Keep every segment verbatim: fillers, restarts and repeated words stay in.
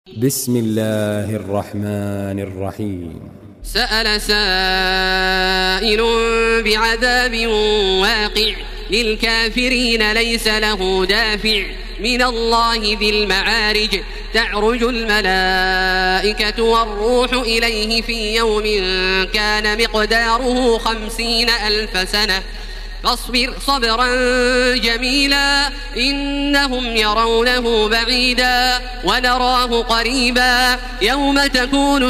بسم الله الرحمن الرحيم. سأل سائل بعذاب واقع للكافرين ليس له دافع من الله ذي المعارج تعرج الملائكة والروح إليه في يوم كان مقداره خمسين ألف سنة فاصبر صبرا جميلا إنهم يرونه بعيدا ونراه قريبا يوم تكون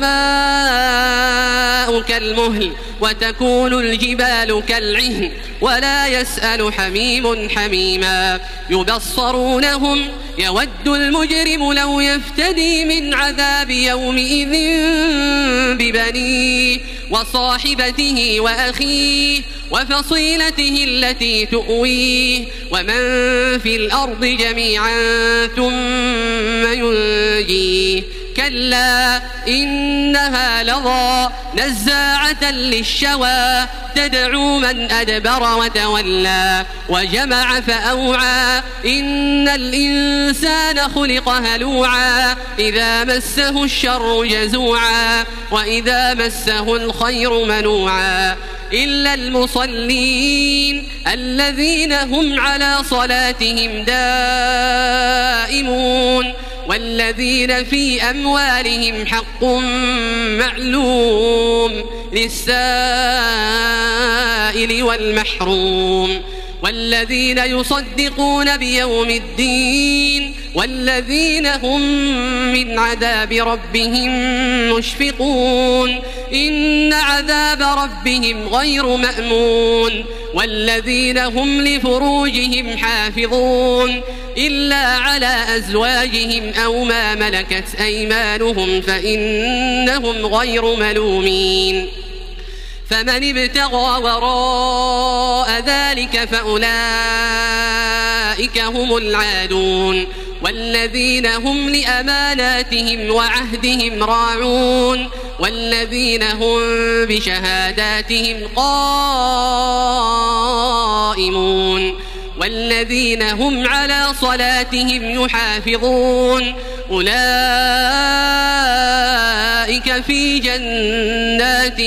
السماء كالمهل وتكون الجبال كالعهن ولا يسأل حميم حميما يبصرونهم يود المجرم لو يفتدي من عذاب يومئذ ببنيه وصاحبته وأخيه وفصيلته التي تؤويه ومن في الأرض جميعا ثم ينجيه كلا إنها لظى نزاعة للشوى تدعو من أدبر وتولى وجمع فأوعى إن الإنسان خلق هلوعا إذا مسه الشر جزوعا وإذا مسه الخير منوعا إلا المصلين الذين هم على صلاتهم دائمون والذين في أموالهم حق معلوم للسائل والمحروم والذين يصدقون بيوم الدين والذين هم من عذاب ربهم مشفقون إن عذاب ربهم غير مأمون والذين هم لفروجهم حافظون إلا على أزواجهم أو ما ملكت أيمانهم فإنهم غير ملومين فمن ابتغى وراء ذلك فأولئك هم العادون والذين هم لأماناتهم وعهدهم راعون والذين هم بشهاداتهم قائمون والذين هم على صلاتهم يحافظون أولئك في جنات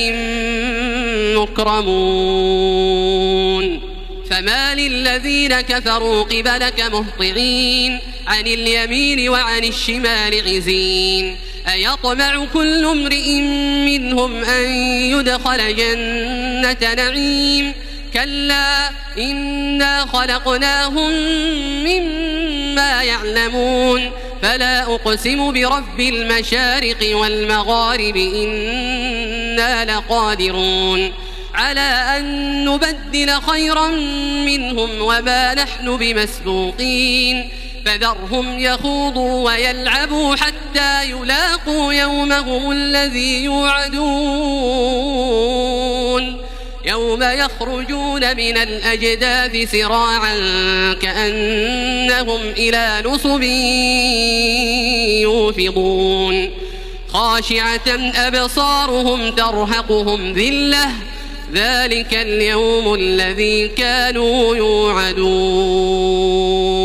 مكرمون فما للذين كفروا قبلك مهطعين عن اليمين وعن الشمال عزين أيطمع كل امرئ منهم أن يدخل جنة نعيم كلا إنا خلقناهم مما يعلمون فلا أقسم برب المشارق والمغارب إنا لقادرون على أن نبدل خيرا منهم وما نحن بمسبوقين فذرهم يخوضوا ويلعبوا حتى يلاقوا يومهم الذي يوعدون يوم يخرجون من الأجداث سراعا كأنهم إلى نصب يوفضون خاشعة أبصارهم ترهقهم ذلة ذلك اليوم الذي كانوا يوعدون.